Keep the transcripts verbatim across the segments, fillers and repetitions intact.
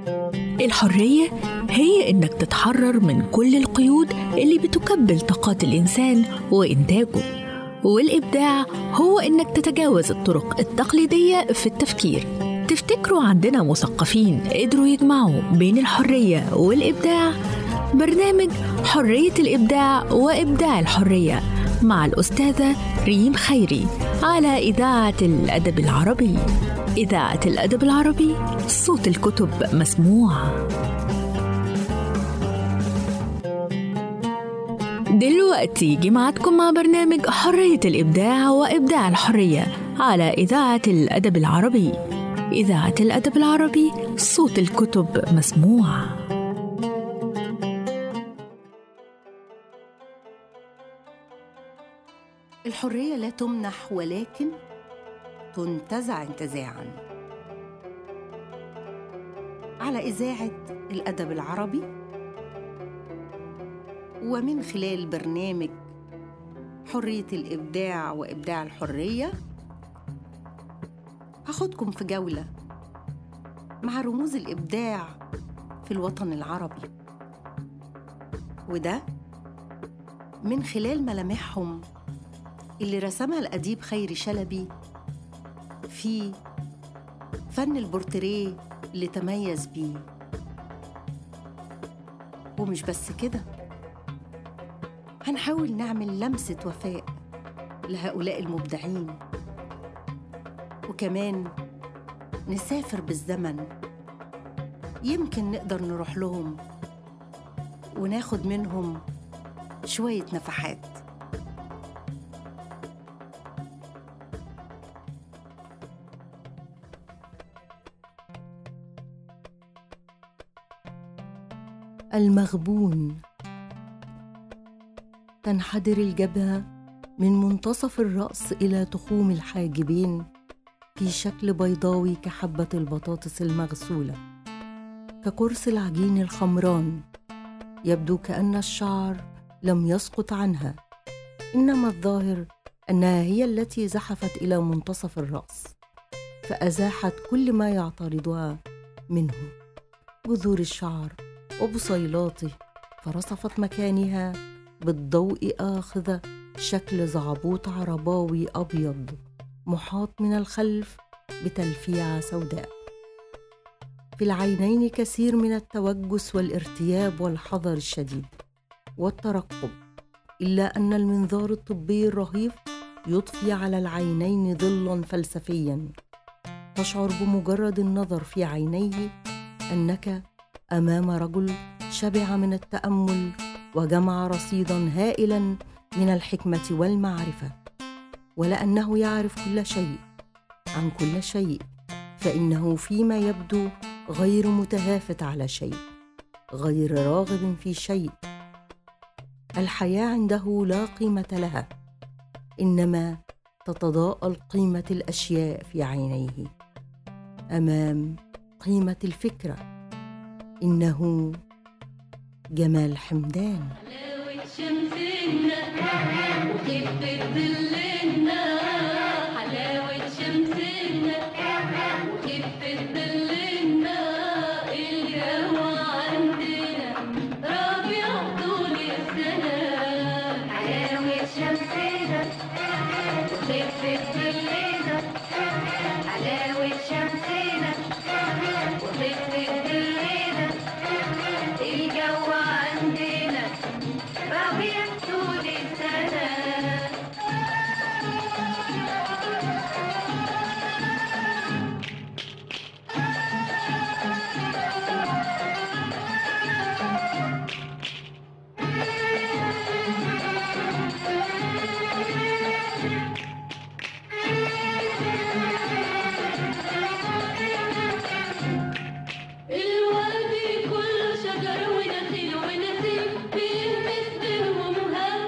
الحرية هي إنك تتحرر من كل القيود اللي بتكبل طاقات الإنسان وإنتاجه، والإبداع هو إنك تتجاوز الطرق التقليدية في التفكير. تفتكروا عندنا مثقفين قدروا يجمعوا بين الحرية والإبداع؟ برنامج حرية الإبداع وإبداع الحرية مع الأستاذة ريم خيري على إذاعة الأدب العربي. إذاعة الأدب العربي، صوت الكتب مسموع. دلوقتي جمعتكم مع برنامج حرية الإبداع وإبداع الحرية على إذاعة الأدب العربي. إذاعة الأدب العربي، صوت الكتب مسموع. الحرية لا تمنح ولكن تنتزع انتزاعاً. على إذاعة الأدب العربي ومن خلال برنامج حرية الإبداع وإبداع الحرية هاخدكم في جولة مع رموز الإبداع في الوطن العربي، وده من خلال ملامحهم اللي رسمها الأديب خيري شلبي في فن البورتريه اللي تميز بيه. ومش بس كده، هنحاول نعمل لمسة وفاء لهؤلاء المبدعين، وكمان نسافر بالزمن، يمكن نقدر نروح لهم وناخد منهم شوية نفحات. المغبون. تنحدر الجبهة من منتصف الرأس إلى تخوم الحاجبين في شكل بيضاوي كحبة البطاطس المغسولة، كقرص العجين الخمران. يبدو كأن الشعر لم يسقط عنها، إنما الظاهر أنها هي التي زحفت إلى منتصف الرأس فأزاحت كل ما يعترضها منه، جذور الشعر وبصيلاته، فرصفت مكانها بالضوء آخذة شكل زعبوط عرباوي أبيض محاط من الخلف بتلفيعة سوداء. في العينين كثير من التوجس والارتياب والحذر الشديد والترقب، إلا أن المنظار الطبي الرهيف يضفي على العينين ظلاً فلسفياً. تشعر بمجرد النظر في عينيه أنك أمام رجل شبع من التأمل وجمع رصيداً هائلاً من الحكمة والمعرفة، ولأنه يعرف كل شيء عن كل شيء، فإنه فيما يبدو غير متهافت على شيء، غير راغب في شيء. الحياة عنده لا قيمة لها، إنما تتضاءل قيمة الأشياء في عينيه أمام قيمة الفكرة. إنه جمال حمدان. حلاوة شمسنا وخفة ظلنا، حلاوة شمسنا وخفة ظلنا، الجو عندنا ربيع طول السنة. حلاوة شمسنا وخفة ظلنا، حلاوة شمسنا وخفة ظلنا، الجو عندنا ربيع طول السنة. الوادي كله شجر ونخيل ونسيم بيلمس بينهم هم.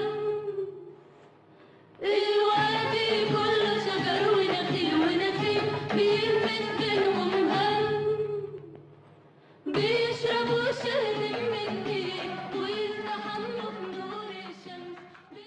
الوادي كله شجر ونخيل ونسيم بيلمس بينهم هم. بيشربوا شهد من النيل ويستحموا في نور الشمس.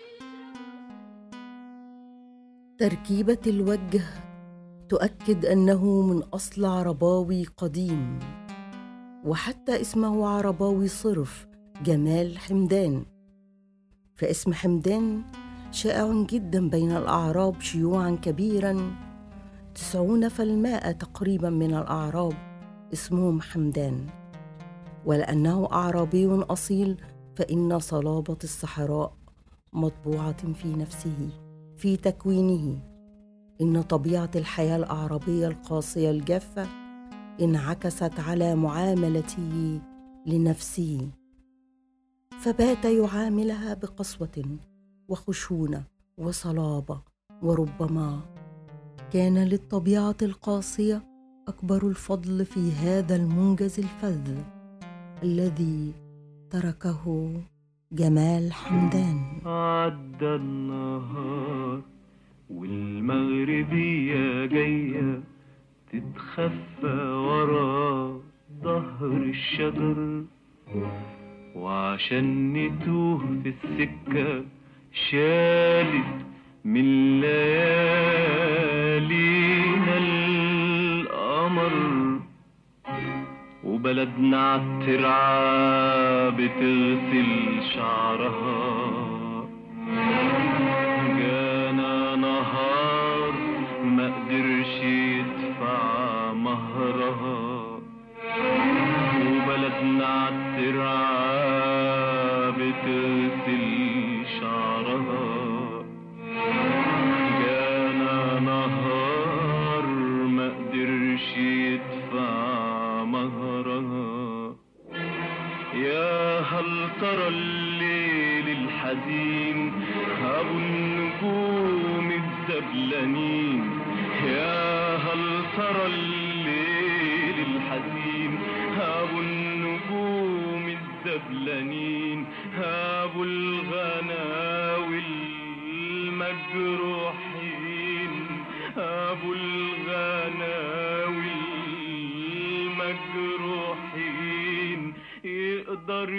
تركيبة الوجه تؤكد أنه من أصل عرباوي قديم، وحتى اسمه عرباوي صرف، جمال حمدان. فاسم حمدان شائع جدا بين الأعراب شيوعا كبيرا، تسعون في المائة تقريبا من الأعراب اسمهم حمدان. ولأنه أعرابي أصيل فإن صلابة الصحراء مطبوعة في نفسه، في تكوينه. إن طبيعة الحياة الأعرابية القاسية الجافة انعكست على معاملته لنفسه، فبات يعاملها بقسوة وخشونة وصلابة. وربما كان للطبيعة القاسية أكبر الفضل في هذا المنجز الفذ الذي تركه جمال حمدان. عدى النهار والمغربية جاية تتخفى ورا ظهر الشجر، وعشان نتوه في السكة شالت من ليالينا القمر، وبلدنا عالترعة بتغسل شعرها. جانا نهار ما قدرش يدفع مهرها، وبلدنا عالترعة بتغسل شعرها. جانا نهار ما قدرش يدفع مهرها. يا هل ترى الليل الحزين أبو النجوم الدبلانين، يا هل ترى الليل الحزين أبو النجوم الدبلانين، أبو الغناوي المجروحين، أبو الغناوي المجروحين، يقدر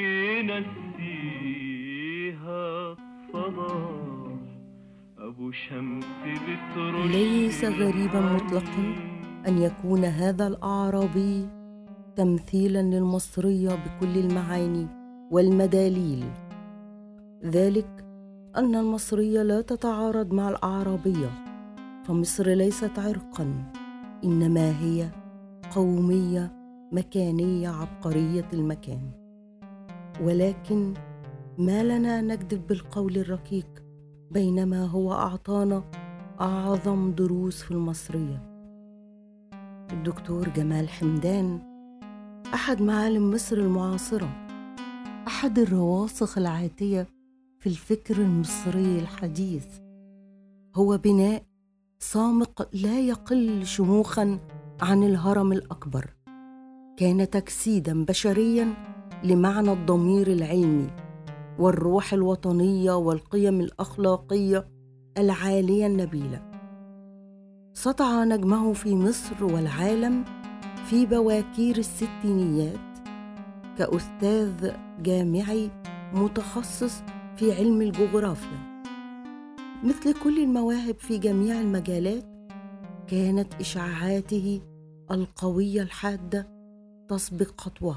ينسيها صلاح أبو شمس بترش. ليس غريبا مطلقا أن يكون هذا الأعرابي تمثيلا للمصرية بكل المعاني والمداليل. ذلك أن المصرية لا تتعارض مع الأعرابية، فمصر ليست عرقا، إنما هي قومية مكانية عبقرية المكان. ولكن ما لنا نكذب بالقول الركيك، بينما هو أعطانا أعظم دروس في المصرية. الدكتور جمال حمدان أحد معالم مصر المعاصرة، أحد الرواسخ العاتية في الفكر المصري الحديث. هو بناء صامق لا يقل شموخاً عن الهرم الأكبر، كان تجسيداً بشرياً لمعنى الضمير العلمي والروح الوطنية والقيم الأخلاقية العالية النبيلة. سطع نجمه في مصر والعالم في بواكير الستينيات كأستاذ جامعي متخصص في علم الجغرافيا. مثل كل المواهب في جميع المجالات، كانت إشعاعاته القوية الحادة تسبق خطوه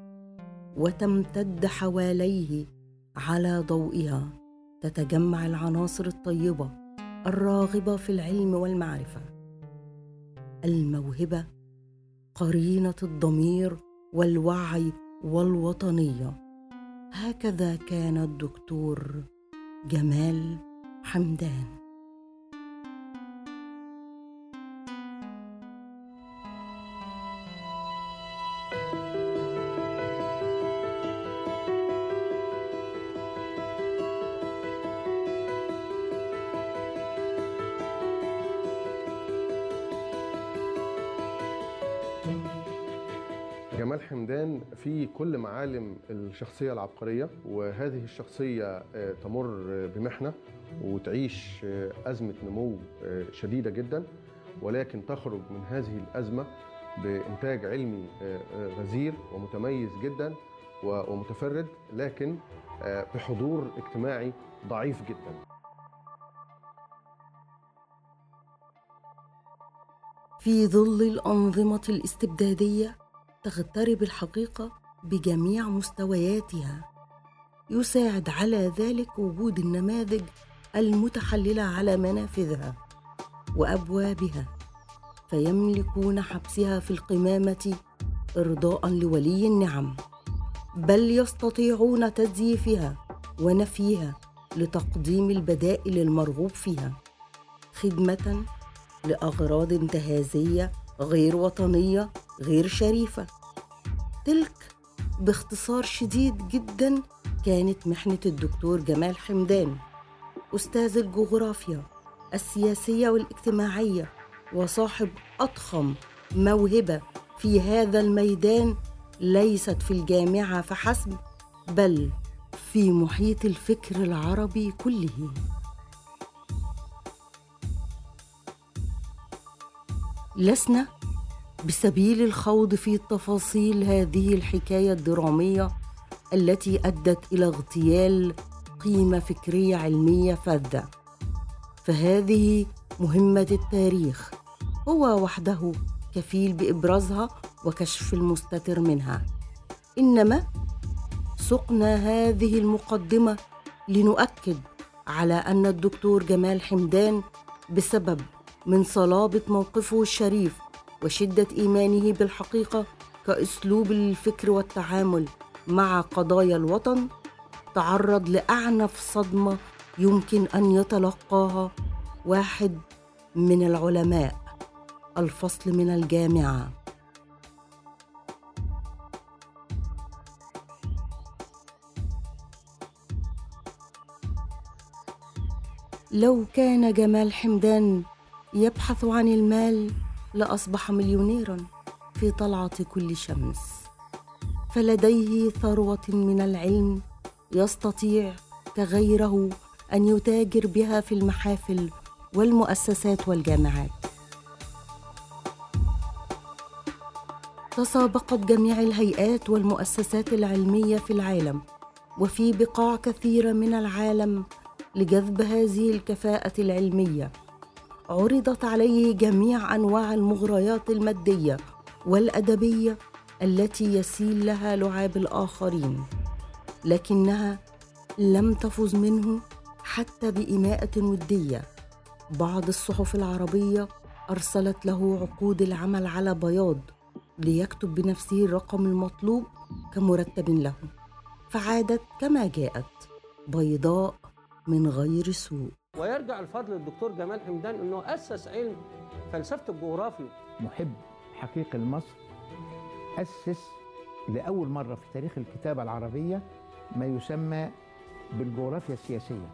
وتمتد حواليه على ضوئها، تتجمع العناصر الطيبة الراغبة في العلم والمعرفة. الموهبة قرينة الضمير والوعي والوطنية. هكذا كان الدكتور جمال حمدان. جمال حمدان في كل معالم الشخصية العبقرية، وهذه الشخصية تمر بمحنة وتعيش أزمة نمو شديدة جدا، ولكن تخرج من هذه الأزمة بإنتاج علمي غزير ومتميز جدا ومتفرد، لكن بحضور اجتماعي ضعيف جدا. في ظل الأنظمة الاستبدادية تغترب الحقيقة بجميع مستوياتها. يساعد على ذلك وجود النماذج المتحللة على منافذها وأبوابها، فيملكون حبسها في القمامة إرضاء لولي النعم، بل يستطيعون تزييفها ونفيها لتقديم البدائل المرغوب فيها، خدمة لأغراض انتهازية غير وطنية غير شريفة. تلك باختصار شديد جدا كانت محنة الدكتور جمال حمدان، أستاذ الجغرافيا السياسية والاجتماعية، وصاحب أضخم موهبة في هذا الميدان، ليست في الجامعة فحسب بل في محيط الفكر العربي كله. لسنا بسبيل الخوض في تفاصيل هذه الحكاية الدرامية التي أدت إلى اغتيال قيمة فكرية علمية فذة، فهذه مهمة التاريخ، هو وحده كفيل بإبرازها وكشف المستتر منها. إنما سقنا هذه المقدمة لنؤكد على أن الدكتور جمال حمدان بسبب من صلابة موقفه الشريف وشدة إيمانه بالحقيقة كأسلوب الفكر والتعامل مع قضايا الوطن، تعرض لأعنف صدمة يمكن أن يتلقاها واحد من العلماء، الفصل من الجامعة. لو كان جمال حمدان يبحث عن المال لأصبح مليونيراً في طلعة كل شمس، فلديه ثروة من العلم يستطيع كغيره أن يتاجر بها في المحافل والمؤسسات والجامعات. تسابقت جميع الهيئات والمؤسسات العلمية في العالم وفي بقاع كثيرة من العالم لجذب هذه الكفاءة العلمية. عرضت عليه جميع أنواع المغريات المادية والأدبية التي يسيل لها لعاب الآخرين، لكنها لم تفز منه حتى بإماءة ودية. بعض الصحف العربية أرسلت له عقود العمل على بياض ليكتب بنفسه الرقم المطلوب كمرتب له، فعادت كما جاءت بيضاء من غير سوء. ويرجع الفضل للدكتور جمال حمدان انه اسس علم فلسفه الجغرافيا. محب حقيقي لمصر، اسس لاول مره في تاريخ الكتابه العربيه ما يسمى بالجغرافيا السياسيه.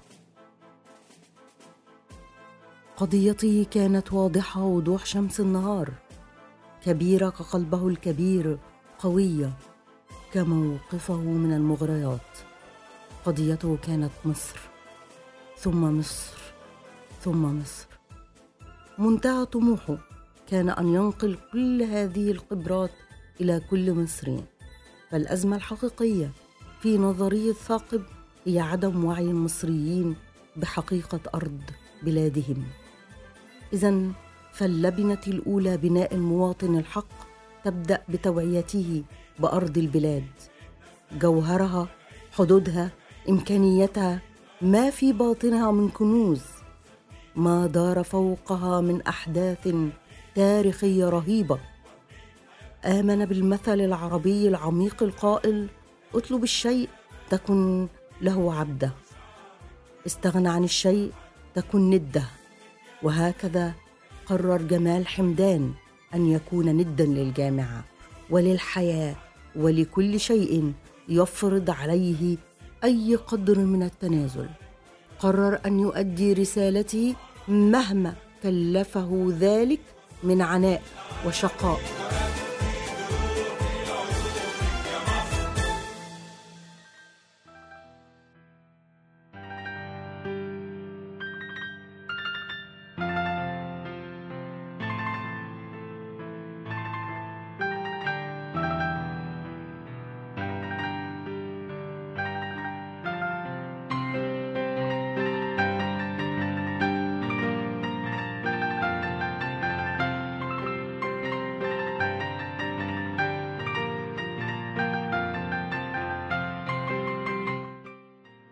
قضيته كانت واضحه وضوح شمس النهار، كبيره كقلبه الكبير، قويه كموقفه من المغريات. قضيته كانت مصر، ثم مصر، ثم مصر. منتهى طموحه كان أن ينقل كل هذه الخبرات إلى كل مصري، فالأزمة الحقيقية في نظرية ثاقب هي عدم وعي المصريين بحقيقة أرض بلادهم. إذن فاللبنة الأولى بناء المواطن الحق تبدأ بتوعيته بأرض البلاد، جوهرها، حدودها، إمكانيتها، ما في باطنها من كنوز، ما دار فوقها من أحداث تاريخية رهيبة. آمن بالمثل العربي العميق القائل: اطلب الشيء تكن له عبده، استغنى عن الشيء تكن نده. وهكذا قرر جمال حمدان أن يكون ندا للجامعة وللحياة ولكل شيء يفرض عليه أي قدر من التنازل. قرر أن يؤدي رسالته مهما كلفه ذلك من عناء وشقاء.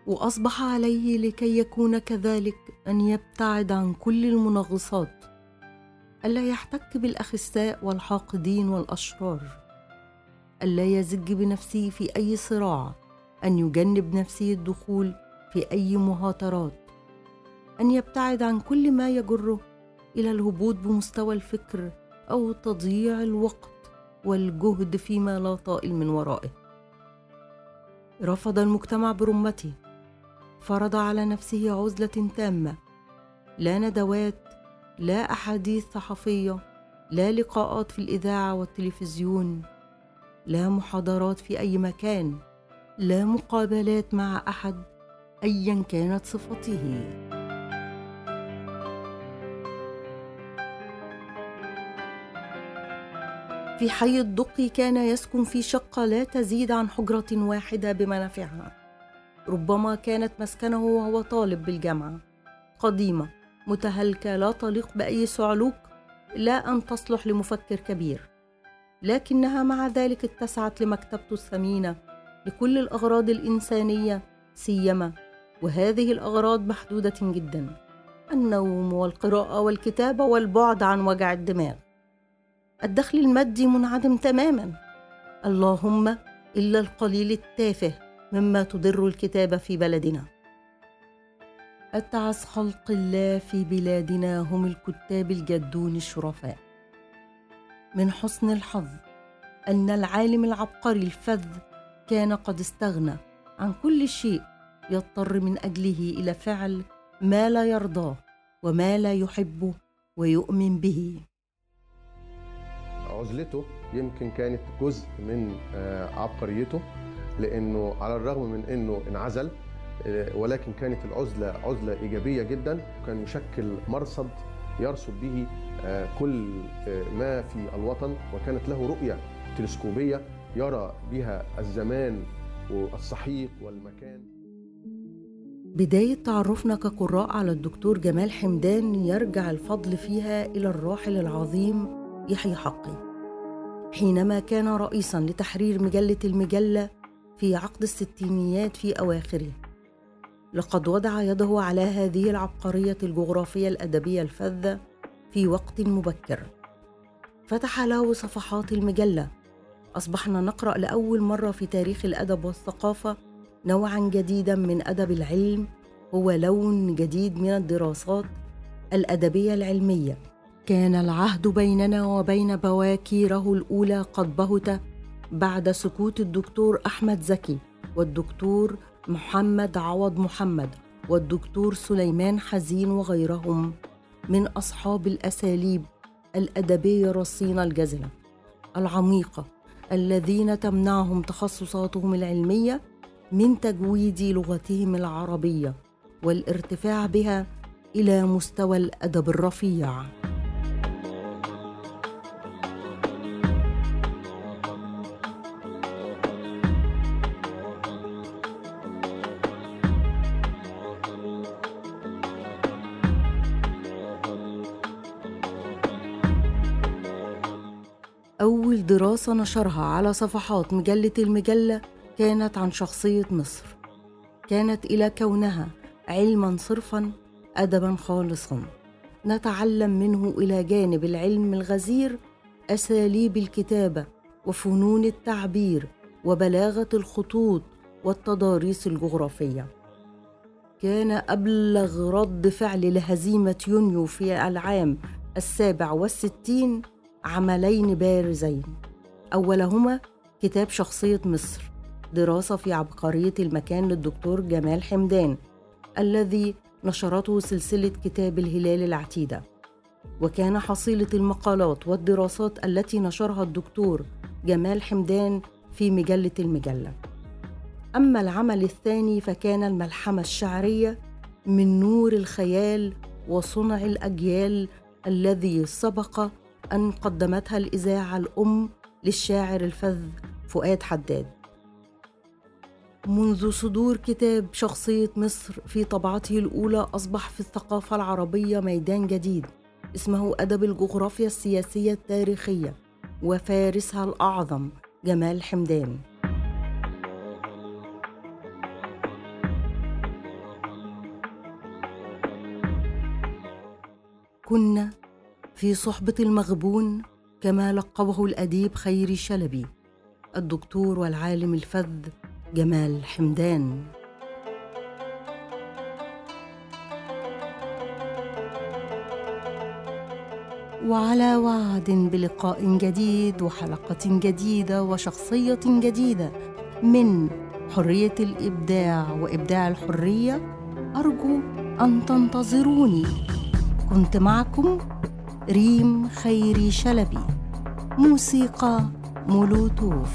وأصبح عليه لكي يكون كذلك أن يبتعد عن كل المنغصات، ألا يحتك بالأخساء والحاقدين والأشرار، ألا يزج بنفسه في أي صراع، أن يجنب نفسه الدخول في أي مهاترات، أن يبتعد عن كل ما يجره إلى الهبوط بمستوى الفكر أو تضييع الوقت والجهد فيما لا طائل من ورائه. رفض المجتمع برمته، فرض على نفسه عزلة تامة، لا ندوات، لا أحاديث صحفية، لا لقاءات في الإذاعة والتلفزيون، لا محاضرات في أي مكان، لا مقابلات مع أحد أيا كانت صفته. في حي الدقي كان يسكن في شقة لا تزيد عن حجرة واحدة بمنافعها، ربما كانت مسكنه وهو طالب بالجامعة، قديمة متهالكة لا تليق بأي صعلوك، لا أن تصلح لمفكر كبير، لكنها مع ذلك اتسعت لمكتبته الثمينة لكل الأغراض الإنسانية سيما، وهذه الأغراض محدودة جدا: النوم والقراءة والكتابة والبعد عن وجع الدماغ. الدخل المادي منعدم تماما، اللهم إلا القليل التافه مما تضر الكتابة في بلدنا. أتعس خلق الله في بلادنا هم الكتاب الجادون الشرفاء. من حسن الحظ أن العالم العبقري الفذ كان قد استغنى عن كل شيء يضطر من أجله إلى فعل ما لا يرضاه وما لا يحبه ويؤمن به. عزلته يمكن كانت جزء من عبقريته، لأنه على الرغم من أنه انعزل ولكن كانت العزلة عزلة إيجابية جدا، كان يشكل مرصد يرصد به كل ما في الوطن، وكانت له رؤية تلسكوبية يرى بها الزمان والصحيح والمكان. بداية تعرفنا كقراء على الدكتور جمال حمدان يرجع الفضل فيها إلى الراحل العظيم يحيى حقي، حينما كان رئيساً لتحرير مجلة المجلة في عقد الستينيات في أواخره. لقد وضع يده على هذه العبقرية الجغرافية الأدبية الفذة في وقت مبكر، فتح له صفحات المجلة. أصبحنا نقرأ لأول مرة في تاريخ الأدب والثقافة نوعاً جديداً من أدب العلم، هو لون جديد من الدراسات الأدبية العلمية. كان العهد بيننا وبين بواكيره الأولى قد بهت بعد سكوت الدكتور أحمد زكي والدكتور محمد عوض محمد والدكتور سليمان حزين وغيرهم من أصحاب الأساليب الأدبية الرصينة الجزلة العميقة، الذين تمنعهم تخصصاتهم العلمية من تجويد لغتهم العربية والارتفاع بها إلى مستوى الأدب الرفيع. أول دراسة نشرها على صفحات مجلة المجلة كانت عن شخصية مصر، كانت إلى كونها علماً صرفاً، أدباً خالصاً، نتعلم منه إلى جانب العلم الغزير أساليب الكتابة وفنون التعبير وبلاغة الخطوط والتضاريس الجغرافية. كان أبلغ رد فعل لهزيمة يونيو في العام السابع والستين عملين بارزين، أولهما كتاب شخصية مصر، دراسة في عبقرية المكان للدكتور جمال حمدان الذي نشرته سلسلة كتاب الهلال العتيدة، وكان حصيلة المقالات والدراسات التي نشرها الدكتور جمال حمدان في مجلة المجلة. أما العمل الثاني فكان الملحمة الشعرية من نور الخيال وصنع الأجيال الذي سبق أن قدمتها الإذاعة الأم للشاعر الفذ فؤاد حداد. منذ صدور كتاب شخصية مصر في طبعته الأولى أصبح في الثقافة العربية ميدان جديد اسمه أدب الجغرافيا السياسية التاريخية، وفارسها الأعظم جمال حمدان. كنا في صحبة المغبون كما لقبه الأديب خيري شلبي الدكتور والعالم الفذ جمال حمدان. وعلى وعد بلقاء جديد وحلقة جديدة وشخصية جديدة من حرية الإبداع وإبداع الحرية، أرجو أن تنتظروني. كنت معكم ريم خيري شلبي، موسيقى مولوتوف.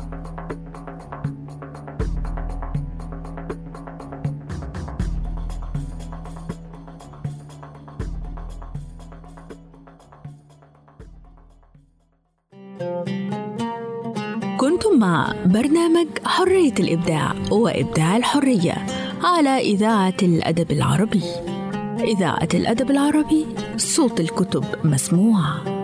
كنتم مع برنامج حرية الإبداع وإبداع الحرية على إذاعة الأدب العربي. إذاعة الأدب العربي، صوت الكتب مسموع.